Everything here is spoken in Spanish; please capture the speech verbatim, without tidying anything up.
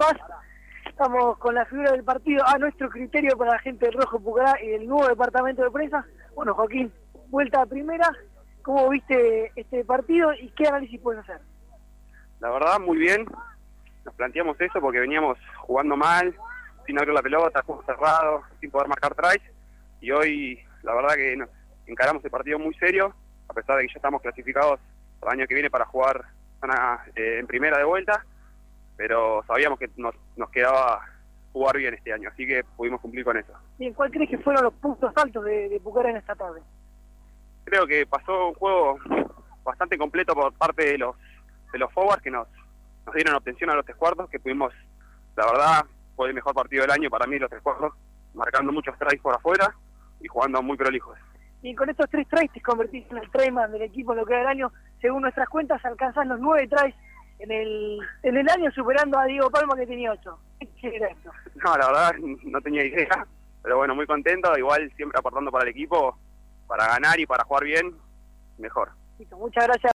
Paz. Estamos con la figura del partido a nuestro criterio para la gente del Rojo Pucará y del nuevo departamento de prensa. Bueno, Joaquín, vuelta a primera, ¿cómo viste este partido y qué análisis puedes hacer? La verdad, muy bien. Nos planteamos eso porque veníamos jugando mal, sin abrir la pelota, juego cerrado, sin poder marcar tries. Y hoy, la verdad que nos encaramos el partido muy serio, a pesar de que ya estamos clasificados para el año que viene para jugar zona, eh, en primera de vuelta. Pero sabíamos que nos, nos quedaba jugar bien este año, así que pudimos cumplir con eso. Bien, ¿cuál crees que fueron los puntos altos de, de Pucará en esta tarde? Creo que pasó un juego bastante completo por parte de los de los forwards que nos, nos dieron obtención a los tres cuartos, que pudimos, la verdad, fue el mejor partido del año para mí los tres cuartos, marcando muchos tries por afuera y jugando muy prolijos. Y con estos tres tries te convertiste en el tryman del equipo en lo que va del año. Según nuestras cuentas, alcanzás los nueve tries en el en el año, superando a Diego Palma, que tenía ocho. ¿Qué era esto? No, la verdad no tenía idea, pero bueno, muy contento, igual siempre aportando para el equipo, para ganar y para jugar bien, mejor. Listo, muchas gracias.